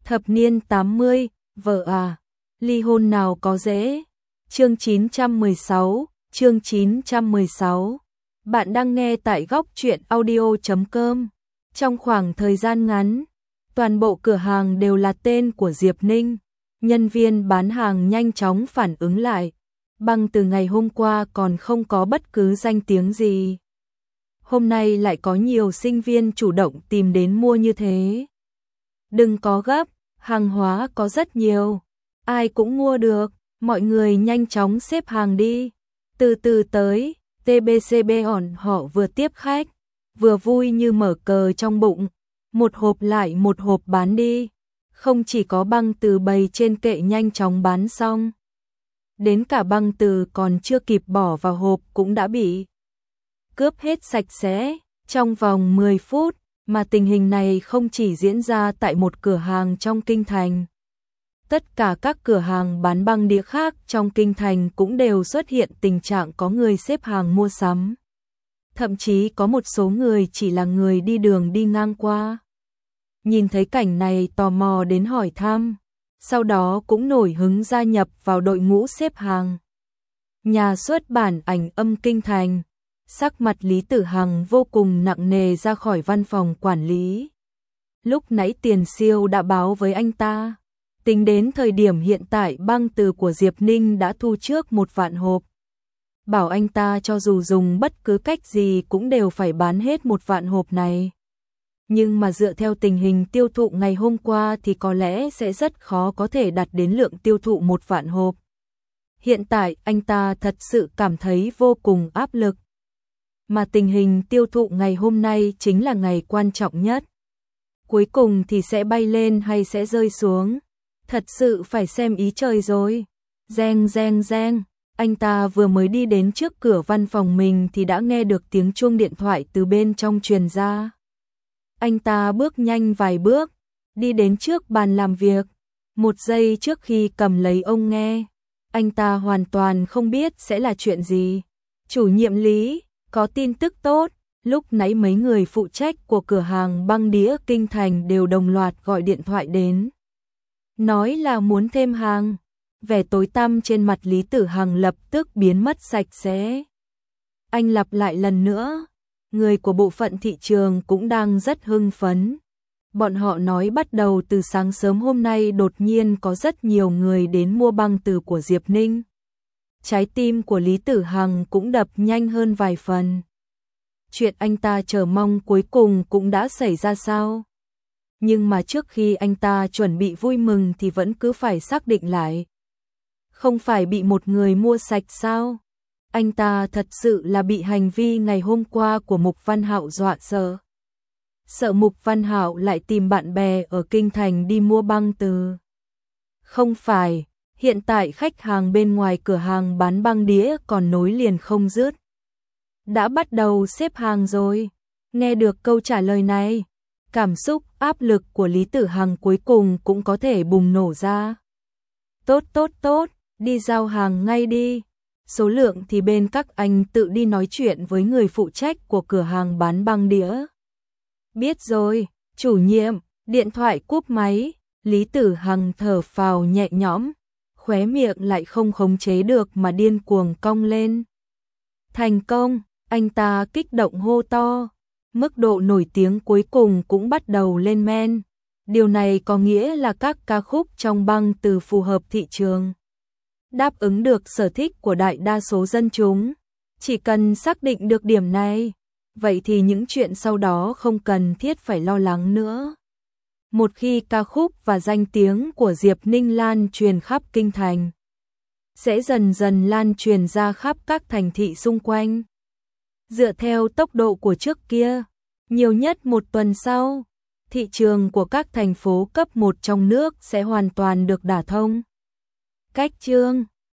Thập niên 80, vợ à, ly hôn nào có dễ. Chương 916. Bạn đang nghe tại góc truyện audio.com. Trong khoảng thời gian ngắn, toàn bộ cửa hàng đều là tên của Diệp Ninh. Nhân viên bán hàng nhanh chóng phản ứng lại. Băng từ ngày hôm qua còn không có bất cứ danh tiếng gì. Hôm nay lại có nhiều sinh viên chủ động tìm đến mua như thế. Đừng có gấp, hàng hóa có rất nhiều. Ai cũng mua được, mọi người nhanh chóng xếp hàng đi. Từ từ tới, TBCB họ vừa tiếp khách, vừa vui như mở cờ trong bụng. Một hộp lại một hộp bán đi. Không chỉ có băng từ bày trên kệ nhanh chóng bán xong. Đến cả băng từ còn chưa kịp bỏ vào hộp cũng đã bị cướp hết sạch sẽ trong vòng 10 phút. Mà tình hình này không chỉ diễn ra tại một cửa hàng trong kinh thành. Tất cả các cửa hàng bán băng đĩa khác trong kinh thành cũng đều xuất hiện tình trạng có người xếp hàng mua sắm. Thậm chí có một số người chỉ là người đi đường đi ngang qua. Nhìn thấy cảnh này tò mò đến hỏi thăm, sau đó cũng nổi hứng gia nhập vào đội ngũ xếp hàng. Nhà xuất bản ảnh âm kinh thành. Sắc mặt Lý Tử Hằng vô cùng nặng nề ra khỏi văn phòng quản lý. Lúc nãy Tiền Siêu đã báo với anh ta. Tính đến thời điểm hiện tại băng từ của Diệp Ninh đã thu trước 1 vạn hộp. Bảo anh ta cho dù dùng bất cứ cách gì cũng đều phải bán hết 1 vạn hộp này. Nhưng mà dựa theo tình hình tiêu thụ ngày hôm qua thì có lẽ sẽ rất khó có thể đạt đến lượng tiêu thụ 1 vạn hộp. Hiện tại anh ta thật sự cảm thấy vô cùng áp lực. Mà tình hình tiêu thụ ngày hôm nay chính là ngày quan trọng nhất. Cuối cùng thì sẽ bay lên hay sẽ rơi xuống. Thật sự phải xem ý trời rồi. Reng reng reng. Anh ta vừa mới đi đến trước cửa văn phòng mình thì đã nghe được tiếng chuông điện thoại từ bên trong truyền ra. Anh ta bước nhanh vài bước, đi đến trước bàn làm việc. 1 giây trước khi cầm lấy ông nghe, anh ta hoàn toàn không biết sẽ là chuyện gì. Chủ nhiệm Lý, có tin tức tốt. Lúc nãy mấy người phụ trách của cửa hàng băng đĩa kinh thành đều đồng loạt gọi điện thoại đến. Nói là muốn thêm hàng. Vẻ tối tăm trên mặt Lý Tử Hằng lập tức biến mất sạch sẽ. Anh lặp lại lần nữa. Người của bộ phận thị trường cũng đang rất hưng phấn. Bọn họ nói bắt đầu từ sáng sớm hôm nay đột nhiên có rất nhiều người đến mua băng từ của Diệp Ninh. Trái tim của Lý Tử Hằng cũng đập nhanh hơn vài phần. Chuyện anh ta chờ mong cuối cùng cũng đã xảy ra sao? Nhưng mà trước khi anh ta chuẩn bị vui mừng thì vẫn cứ phải xác định lại. Không phải bị một người mua sạch sao? Anh ta thật sự là bị hành vi ngày hôm qua của Mục Văn Hạo dọa sợ. Sợ Mục Văn Hạo lại tìm bạn bè ở kinh thành đi mua băng từ. Không phải, hiện tại khách hàng bên ngoài cửa hàng bán băng đĩa còn nối liền không dứt. Đã bắt đầu xếp hàng rồi. Nghe được câu trả lời này, cảm xúc áp lực của Lý Tử Hằng cuối cùng cũng có thể bùng nổ ra. Tốt, đi giao hàng ngay đi. Số lượng thì bên các anh tự đi nói chuyện với người phụ trách của cửa hàng bán băng đĩa. Biết rồi, chủ nhiệm. Điện thoại cúp máy, Lý Tử Hằng thở phào nhẹ nhõm, khóe miệng lại không khống chế được mà điên cuồng cong lên. Thành công, anh ta kích động hô to. Mức độ nổi tiếng cuối cùng cũng bắt đầu lên men. Điều này có nghĩa là các ca khúc trong băng từ phù hợp thị trường, đáp ứng được sở thích của đại đa số dân chúng. Chỉ cần xác định được điểm này, vậy thì những chuyện sau đó không cần thiết phải lo lắng nữa. Một khi ca khúc và danh tiếng của Diệp Ninh lan truyền khắp kinh thành, sẽ dần dần lan truyền ra khắp các thành thị xung quanh. Dựa theo tốc độ của trước kia, nhiều nhất 1 tuần sau, thị trường của các thành phố cấp 1 trong nước sẽ hoàn toàn được đả thông. Cách chương